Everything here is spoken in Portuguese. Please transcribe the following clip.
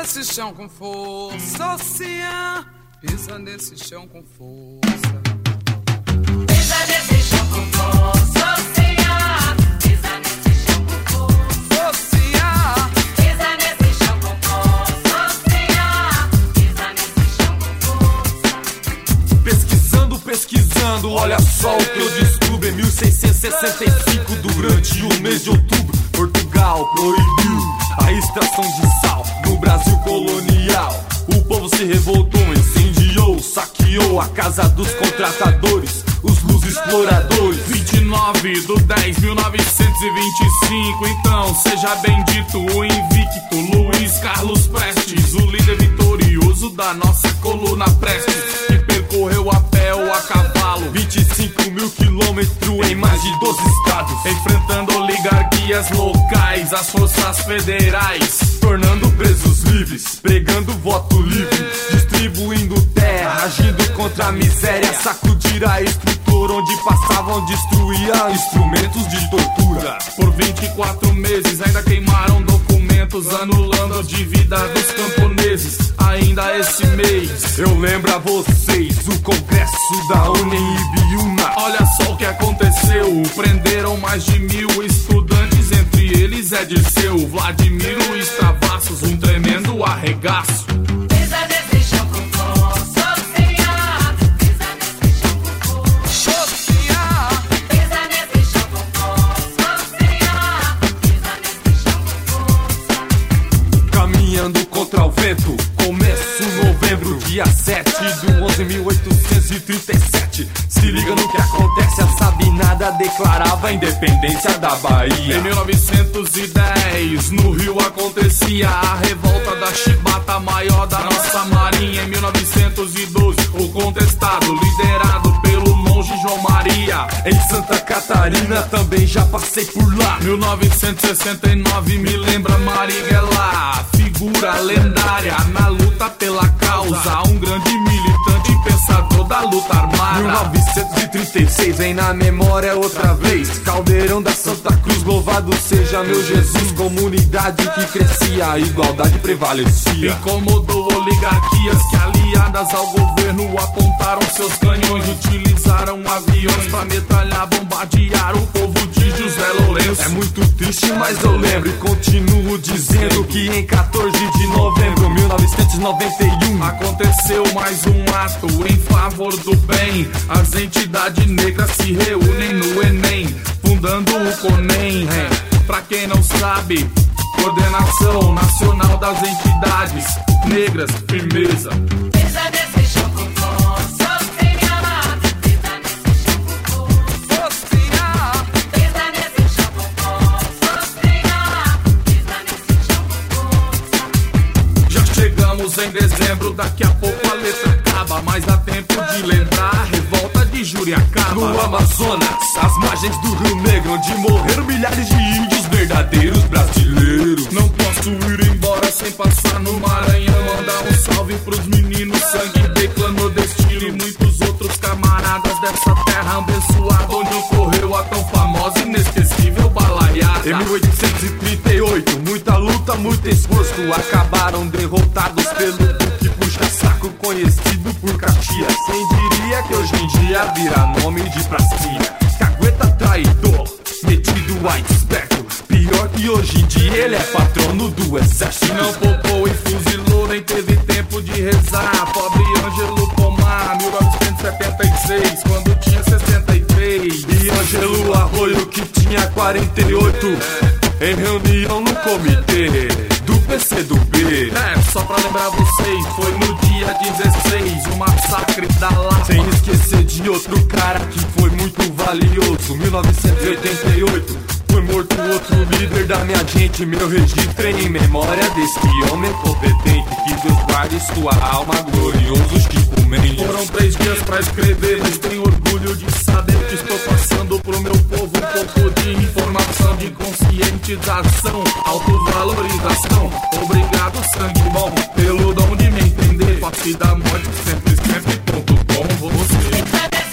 nesse chão com força, oceano. Pisa nesse chão com força. Pisa nesse chão com força, oceano. Pisa nesse chão com força, Oceano. pisa nesse chão com força, oceano. Pisa nesse chão com força. Pesquisando, olha só o que eu descubro. Em 1665, durante o mês de outubro, Portugal proibiu a extração de sal no Brasil colonial. O povo se revoltou, incendiou, saqueou a casa dos contratadores, os luz exploradores. 29/10/1925, então seja bendito o invicto Luiz Carlos Prestes, o líder vitorioso da nossa coluna Prestes, que percorreu a pé ou a cavalo 25.000 quilômetros em mais de 12 estados, enfrentando oligarquias locais, as forças federais, tornando presos livres, pregando voto livre, distribuindo terra, agindo contra a miséria, sacudir a estrutura onde passavam, destruía instrumentos de tortura. Por 24 meses ainda queimaram documentos, anulando dívida dos camponeses. Ainda esse mês Eu lembro a vocês, o Congresso da Unem Ibiúna. olha só o que aconteceu. Prenderam mais de 1000 estudantes, entre eles é Dirceu, Vladimiro Extravassos, um tremendo arregaço. Pisa nesse chão com força, oceano. Pisa nesse chão com força, Oceano. pisa nesse chão com força, oceano. Pisa nesse chão com força. Caminhando contra o vento, começo novembro, dia 7 do 11.837. Se liga no que acontece, a Sabinada declarava a independência da Bahia. Em 1910, no Rio acontecia a revolta da chibata maior da nossa marinha. Em 1912, o contestado, liderado pelo monge João Maria. Em Santa Catarina também já passei por lá. 1969 me lembra Marighella, figura lendária na luta pela causa, um grande militante e pensador da luta armada. 1936 vem na memória outra vez, Caldeirão da Santa Cruz, louvado seja meu Jesus. Comunidade que crescia, a igualdade prevalecia. Incomodou oligarquias que, aliadas ao governo, apontaram seus canhões, utilizaram aviões pra metralhar, bombardear o povo de José Lourenço. É muito triste, mas eu lembro e continuo dizendo que em 14 de novembro de 1991 aconteceu mais um ato em favor do bem. As entidades negras se reúnem no Enem, fundando o CONEM. Pra quem não sabe, Coordenação Nacional das Entidades Negras, firmeza. Pisa nesse chão com força, oceano. Pisa nesse chão com força, Oceano. pisa nesse chão com força, oceano. Pisa nesse chão com força. Já chegamos em dezembro, daqui a pouco a letra acaba, mas dá tempo de lembrar a revolta de Juriacaba. no Amazonas, às margens do Rio Negro, onde morreram milhares de índios verdadeiros brasileiros. Não posso ir embora sem passar no Maranhão, mandar um salve pros meninos sangue de clandestino e muitos outros camaradas dessa terra abençoada, onde ocorreu a tão famosa e inesquecível balaiada. Em 1838, muita luta, muito esforço, acabaram derrotados pelo Duque Puxa-Saco, conhecido por Caxias. Quem diria que hoje em dia vira nome de pracinha? Cagueta traidor, metido a esperto, pior que hoje em dia ele é patrono do exército. Não poupou e fuzilou, nem teve tempo de rezar. Pobre Ângelo Pomar, 1976, quando tinha 63. E Ângelo Arroio, que tinha 48, em reunião no comitê do PCdoB. Só pra lembrar vocês, foi no dia 16, o massacre da Lapa. Sem esquecer de outro cara que foi muito valioso, 1988, foi morto outro líder da minha gente. Meu registro é em memória desse homem competente, que Deus guarde sua alma, glorioso Chico Mendes. Foram 3 dias pra escrever, mas tenho orgulho de saber que estou passando pro meu povo um pouco de informação, de conscientização, autovalorização. Obrigado, sangue bom, pelo dom de me entender. Face da morte, sempre, ponto com você. Pisa nesse